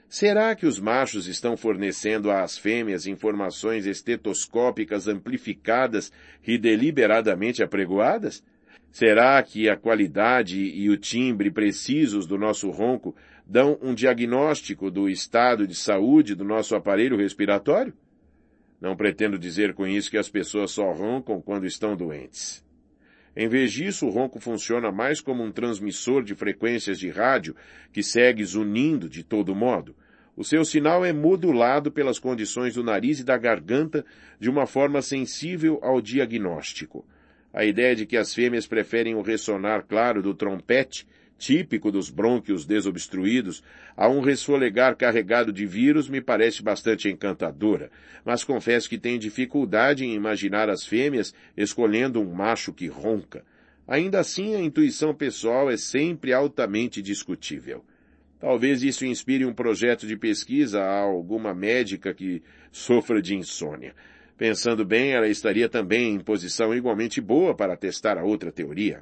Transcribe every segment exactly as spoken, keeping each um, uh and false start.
Será que os machos estão fornecendo às fêmeas informações estetoscópicas amplificadas e deliberadamente apregoadas? Será que a qualidade e o timbre precisos do nosso ronco dão um diagnóstico do estado de saúde do nosso aparelho respiratório? Não pretendo dizer com isso que as pessoas só roncam quando estão doentes. Em vez disso, o ronco funciona mais como um transmissor de frequências de rádio que segue zunindo de todo modo. O seu sinal é modulado pelas condições do nariz e da garganta de uma forma sensível ao diagnóstico. A ideia de que as fêmeas preferem o ressonar claro do trompete, típico dos brônquios desobstruídos, a um resfolegar carregado de vírus me parece bastante encantadora, mas confesso que tenho dificuldade em imaginar as fêmeas escolhendo um macho que ronca. Ainda assim, a intuição pessoal é sempre altamente discutível. Talvez isso inspire um projeto de pesquisa a alguma médica que sofra de insônia. Pensando bem, ela estaria também em posição igualmente boa para testar a outra teoria.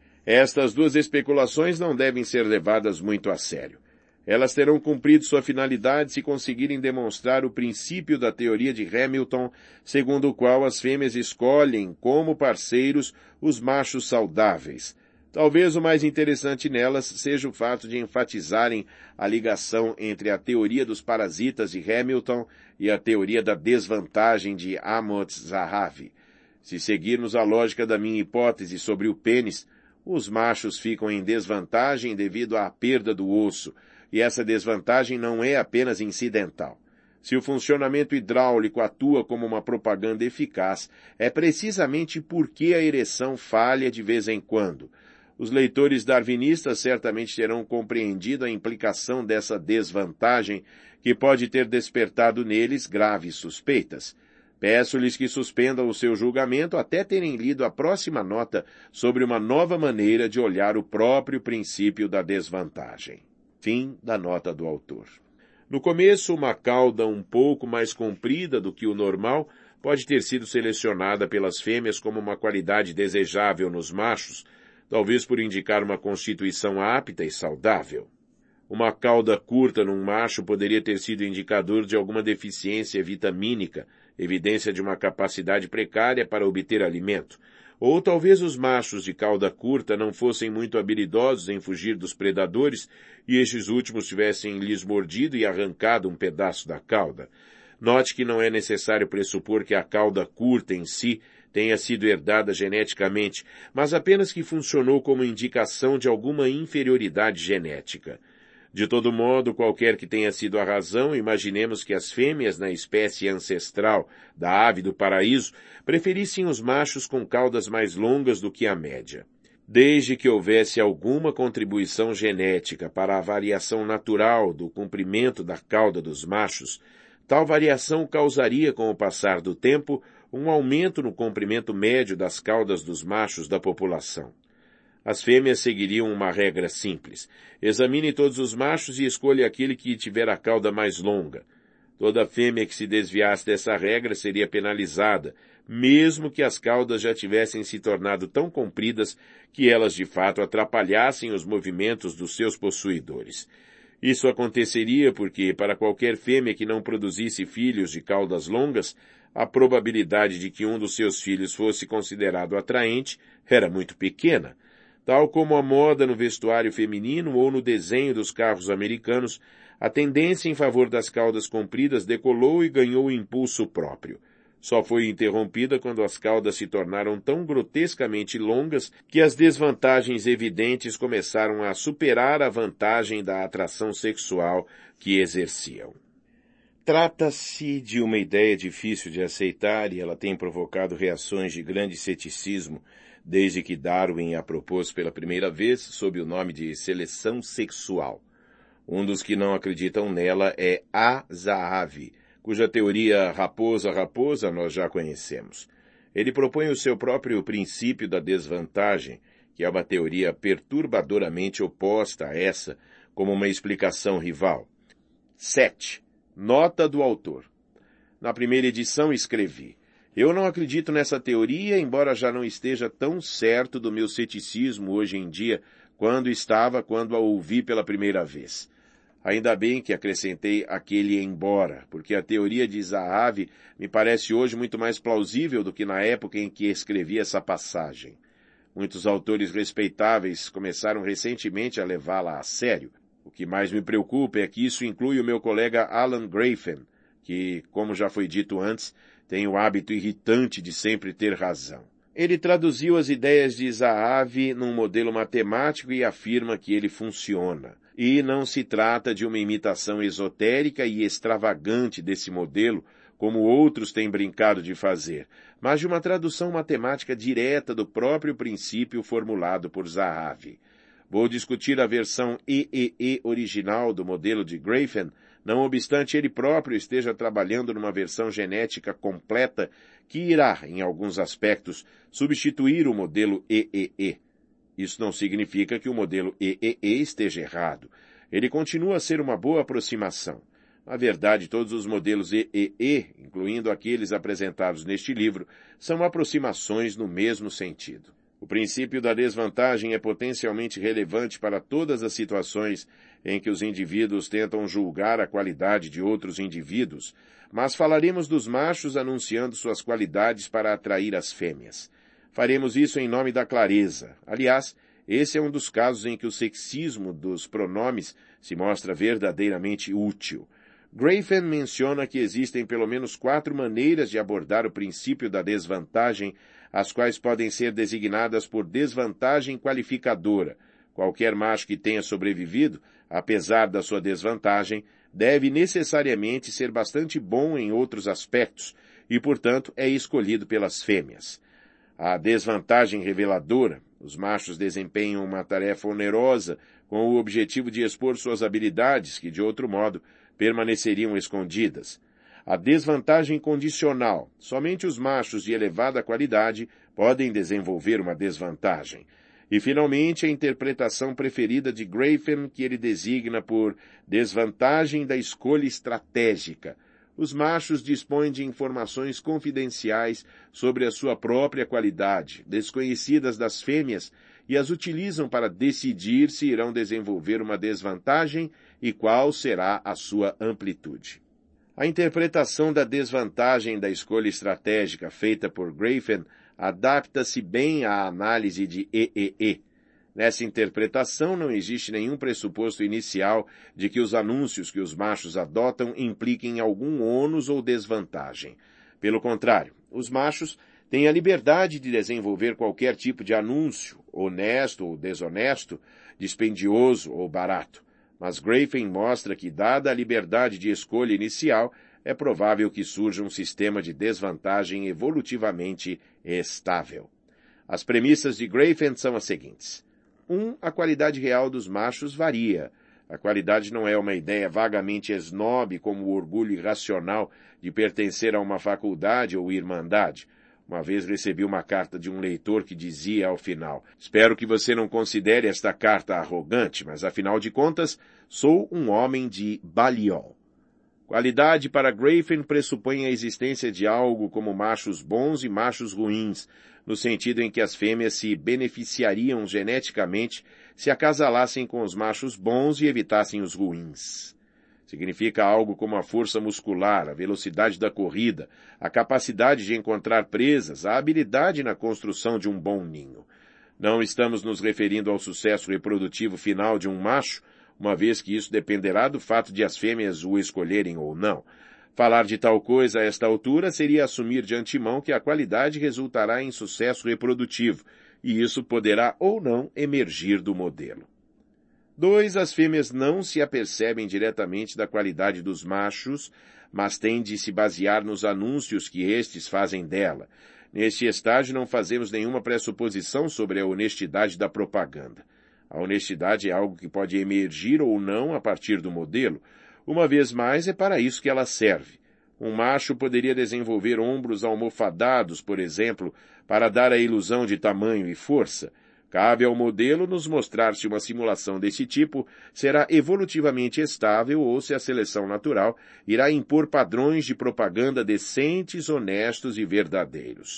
Estas duas especulações não devem ser levadas muito a sério. Elas terão cumprido sua finalidade se conseguirem demonstrar o princípio da teoria de Hamilton, segundo o qual as fêmeas escolhem como parceiros os machos saudáveis. Talvez o mais interessante nelas seja o fato de enfatizarem a ligação entre a teoria dos parasitas de Hamilton e a teoria da desvantagem de Amos Zahavi. Se seguirmos a lógica da minha hipótese sobre o pênis, os machos ficam em desvantagem devido à perda do osso, e essa desvantagem não é apenas incidental. Se o funcionamento hidráulico atua como uma propaganda eficaz, é precisamente porque a ereção falha de vez em quando. Os leitores darwinistas certamente terão compreendido a implicação dessa desvantagem que pode ter despertado neles graves suspeitas. Peço-lhes que suspendam o seu julgamento até terem lido a próxima nota sobre uma nova maneira de olhar o próprio princípio da desvantagem. Fim da nota do autor. No começo, uma cauda um pouco mais comprida do que o normal pode ter sido selecionada pelas fêmeas como uma qualidade desejável nos machos, talvez por indicar uma constituição apta e saudável. Uma cauda curta num macho poderia ter sido indicador de alguma deficiência vitamínica, evidência de uma capacidade precária para obter alimento. Ou talvez os machos de cauda curta não fossem muito habilidosos em fugir dos predadores e estes últimos tivessem lhes mordido e arrancado um pedaço da cauda. Note que não é necessário pressupor que a cauda curta em si tenha sido herdada geneticamente, mas apenas que funcionou como indicação de alguma inferioridade genética. De todo modo, qualquer que tenha sido a razão, imaginemos que as fêmeas na espécie ancestral da ave do paraíso preferissem os machos com caudas mais longas do que a média. Desde que houvesse alguma contribuição genética para a variação natural do comprimento da cauda dos machos, tal variação causaria, com o passar do tempo, um aumento no comprimento médio das caudas dos machos da população. As fêmeas seguiriam uma regra simples. Examine todos os machos e escolha aquele que tiver a cauda mais longa. Toda fêmea que se desviasse dessa regra seria penalizada, mesmo que as caudas já tivessem se tornado tão compridas que elas de fato atrapalhassem os movimentos dos seus possuidores. Isso aconteceria porque, para qualquer fêmea que não produzisse filhos de caudas longas, a probabilidade de que um dos seus filhos fosse considerado atraente era muito pequena. Tal como a moda no vestuário feminino ou no desenho dos carros americanos, a tendência em favor das caudas compridas decolou e ganhou impulso próprio. Só foi interrompida quando as caudas se tornaram tão grotescamente longas que as desvantagens evidentes começaram a superar a vantagem da atração sexual que exerciam. Trata-se de uma ideia difícil de aceitar e ela tem provocado reações de grande ceticismo desde que Darwin a propôs pela primeira vez sob o nome de seleção sexual. Um dos que não acreditam nela é A. Zahavi, cuja teoria raposa-raposa nós já conhecemos. Ele propõe o seu próprio princípio da desvantagem, que é uma teoria perturbadoramente oposta a essa, como uma explicação rival. sete. Nota do autor. Na primeira edição escrevi: eu não acredito nessa teoria, embora já não esteja tão certo do meu ceticismo hoje em dia, quando estava quando a ouvi pela primeira vez. Ainda bem que acrescentei aquele embora, porque a teoria de Zahavi me parece hoje muito mais plausível do que na época em que escrevi essa passagem. Muitos autores respeitáveis começaram recentemente a levá-la a sério. O que mais me preocupa é que isso inclui o meu colega Alan Grafen, que, como já foi dito antes, tem o hábito irritante de sempre ter razão. Ele traduziu as ideias de Zahavi num modelo matemático e afirma que ele funciona. E não se trata de uma imitação esotérica e extravagante desse modelo, como outros têm brincado de fazer, mas de uma tradução matemática direta do próprio princípio formulado por Zahavi. Vou discutir a versão E E E original do modelo de Grafen, não obstante ele próprio esteja trabalhando numa versão genética completa que irá, em alguns aspectos, substituir o modelo E E E. Isso não significa que o modelo E E E esteja errado. Ele continua a ser uma boa aproximação. Na verdade, todos os modelos E E E, incluindo aqueles apresentados neste livro, são aproximações no mesmo sentido. O princípio da desvantagem é potencialmente relevante para todas as situações em que os indivíduos tentam julgar a qualidade de outros indivíduos, mas falaremos dos machos anunciando suas qualidades para atrair as fêmeas. Faremos isso em nome da clareza. Aliás, esse é um dos casos em que o sexismo dos pronomes se mostra verdadeiramente útil. Grafen menciona que existem pelo menos quatro maneiras de abordar o princípio da desvantagem, as quais podem ser designadas por desvantagem qualificadora. Qualquer macho que tenha sobrevivido, apesar da sua desvantagem, deve necessariamente ser bastante bom em outros aspectos e, portanto, é escolhido pelas fêmeas. A desvantagem reveladora, os machos desempenham uma tarefa onerosa com o objetivo de expor suas habilidades que, de outro modo, permaneceriam escondidas. A desvantagem condicional, somente os machos de elevada qualidade podem desenvolver uma desvantagem. E, finalmente, a interpretação preferida de Grafen, que ele designa por desvantagem da escolha estratégica. Os machos dispõem de informações confidenciais sobre a sua própria qualidade, desconhecidas das fêmeas, e as utilizam para decidir se irão desenvolver uma desvantagem e qual será a sua amplitude. A interpretação da desvantagem da escolha estratégica feita por Grafen adapta-se bem à análise de E E E. Nessa interpretação não existe nenhum pressuposto inicial de que os anúncios que os machos adotam impliquem algum ônus ou desvantagem. Pelo contrário, os machos têm a liberdade de desenvolver qualquer tipo de anúncio, honesto ou desonesto, dispendioso ou barato. Mas Grafen mostra que, dada a liberdade de escolha inicial, é provável que surja um sistema de desvantagem evolutivamente estável. As premissas de Grafen são as seguintes. um. A qualidade real dos machos varia. A qualidade não é uma ideia vagamente esnobe como o orgulho irracional de pertencer a uma faculdade ou irmandade. Uma vez recebi uma carta de um leitor que dizia ao final, espero que você não considere esta carta arrogante, mas afinal de contas, sou um homem de Baliol. Qualidade para Grafen pressupõe a existência de algo como machos bons e machos ruins, no sentido em que as fêmeas se beneficiariam geneticamente se acasalassem com os machos bons e evitassem os ruins. Significa algo como a força muscular, a velocidade da corrida, a capacidade de encontrar presas, a habilidade na construção de um bom ninho. Não estamos nos referindo ao sucesso reprodutivo final de um macho, uma vez que isso dependerá do fato de as fêmeas o escolherem ou não. Falar de tal coisa a esta altura seria assumir de antemão que a qualidade resultará em sucesso reprodutivo, e isso poderá ou não emergir do modelo. dois. As fêmeas não se apercebem diretamente da qualidade dos machos, mas têm de se basear nos anúncios que estes fazem dela. Neste estágio não fazemos nenhuma pressuposição sobre a honestidade da propaganda. A honestidade é algo que pode emergir ou não a partir do modelo. Uma vez mais, é para isso que ela serve. Um macho poderia desenvolver ombros almofadados, por exemplo, para dar a ilusão de tamanho e força. Cabe ao modelo nos mostrar se uma simulação desse tipo será evolutivamente estável ou se a seleção natural irá impor padrões de propaganda decentes, honestos e verdadeiros.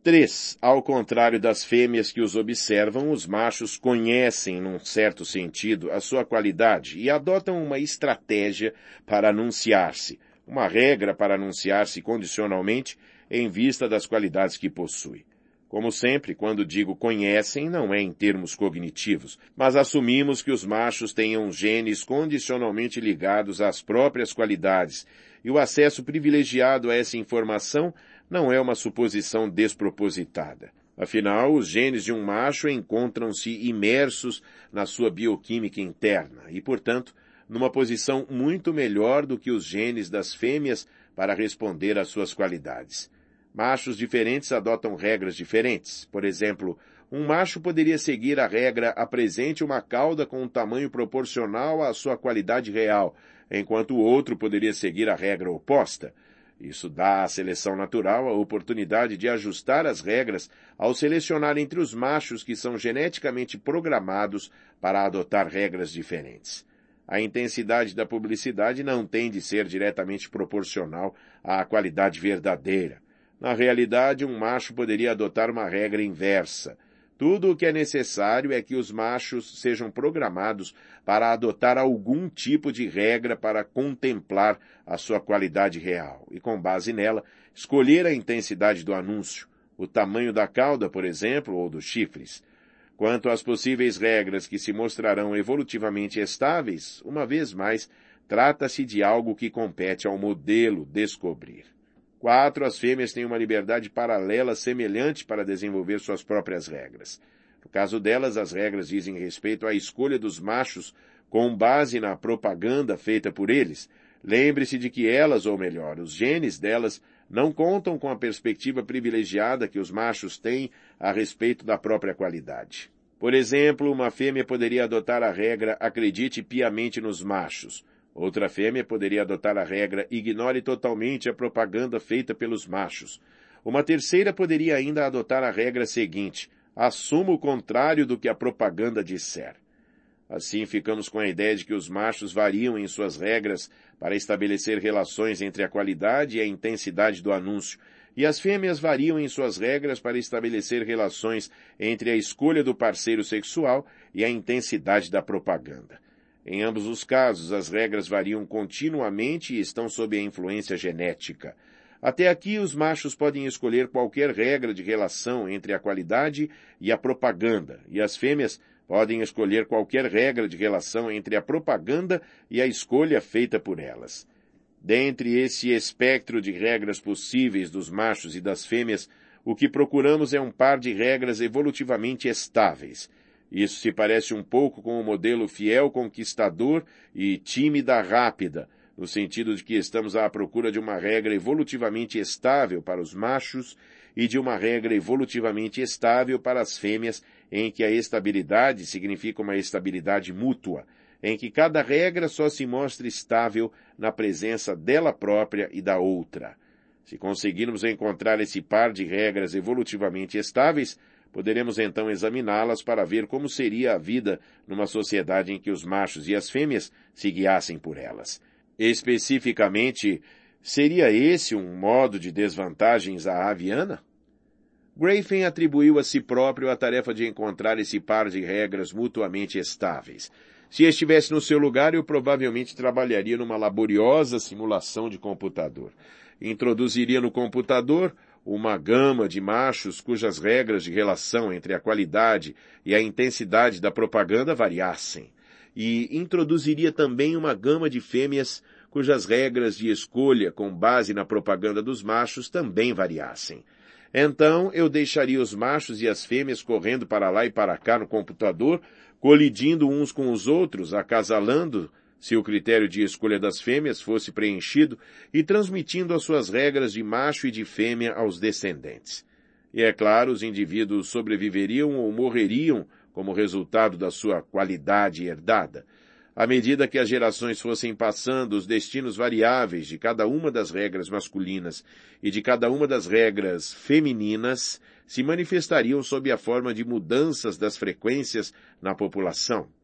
três. Ao contrário das fêmeas que os observam, os machos conhecem, num certo sentido, a sua qualidade e adotam uma estratégia para anunciar-se, uma regra para anunciar-se condicionalmente em vista das qualidades que possui. Como sempre, quando digo conhecem, não é em termos cognitivos, mas assumimos que os machos tenham genes condicionalmente ligados às próprias qualidades, e o acesso privilegiado a essa informação não é uma suposição despropositada. Afinal, os genes de um macho encontram-se imersos na sua bioquímica interna e, portanto, numa posição muito melhor do que os genes das fêmeas para responder às suas qualidades. Machos diferentes adotam regras diferentes. Por exemplo, um macho poderia seguir a regra apresente uma cauda com um tamanho proporcional à sua qualidade real, enquanto o outro poderia seguir a regra oposta. Isso dá à seleção natural a oportunidade de ajustar as regras ao selecionar entre os machos que são geneticamente programados para adotar regras diferentes. A intensidade da publicidade não tem de ser diretamente proporcional à qualidade verdadeira. Na realidade, um macho poderia adotar uma regra inversa. Tudo o que é necessário é que os machos sejam programados para adotar algum tipo de regra para contemplar a sua qualidade real e, com base nela, escolher a intensidade do anúncio, o tamanho da cauda, por exemplo, ou dos chifres. Quanto às possíveis regras que se mostrarão evolutivamente estáveis, uma vez mais, trata-se de algo que compete ao modelo descobrir. Quatro, as fêmeas têm uma liberdade paralela semelhante para desenvolver suas próprias regras. No caso delas, as regras dizem respeito à escolha dos machos com base na propaganda feita por eles. Lembre-se de que elas, ou melhor, os genes delas, não contam com a perspectiva privilegiada que os machos têm a respeito da própria qualidade. Por exemplo, uma fêmea poderia adotar a regra acredite piamente nos machos. Outra fêmea poderia adotar a regra ignore totalmente a propaganda feita pelos machos. Uma terceira poderia ainda adotar a regra seguinte, assuma o contrário do que a propaganda disser. Assim ficamos com a ideia de que os machos variam em suas regras para estabelecer relações entre a qualidade e a intensidade do anúncio, e as fêmeas variam em suas regras para estabelecer relações entre a escolha do parceiro sexual e a intensidade da propaganda. Em ambos os casos, as regras variam continuamente e estão sob a influência genética. Até aqui, os machos podem escolher qualquer regra de relação entre a qualidade e a propaganda, e as fêmeas podem escolher qualquer regra de relação entre a propaganda e a escolha feita por elas. Dentre esse espectro de regras possíveis dos machos e das fêmeas, o que procuramos é um par de regras evolutivamente estáveis. Isso se parece um pouco com o modelo fiel conquistador e tímida rápida, no sentido de que estamos à procura de uma regra evolutivamente estável para os machos e de uma regra evolutivamente estável para as fêmeas, em que a estabilidade significa uma estabilidade mútua, em que cada regra só se mostra estável na presença dela própria e da outra. Se conseguirmos encontrar esse par de regras evolutivamente estáveis, poderemos então examiná-las para ver como seria a vida numa sociedade em que os machos e as fêmeas se guiassem por elas. Especificamente, seria esse um modo de desvantagens à aviana? Grafen atribuiu a si próprio a tarefa de encontrar esse par de regras mutuamente estáveis. Se estivesse no seu lugar, eu provavelmente trabalharia numa laboriosa simulação de computador. Introduziria no computador uma gama de machos cujas regras de relação entre a qualidade e a intensidade da propaganda variassem. E introduziria também uma gama de fêmeas cujas regras de escolha com base na propaganda dos machos também variassem. Então, eu deixaria os machos e as fêmeas correndo para lá e para cá no computador, colidindo uns com os outros, acasalando, se o critério de escolha das fêmeas fosse preenchido, e transmitindo as suas regras de macho e de fêmea aos descendentes. E é claro, os indivíduos sobreviveriam ou morreriam como resultado da sua qualidade herdada. À medida que as gerações fossem passando, os destinos variáveis de cada uma das regras masculinas e de cada uma das regras femininas se manifestariam sob a forma de mudanças das frequências na população.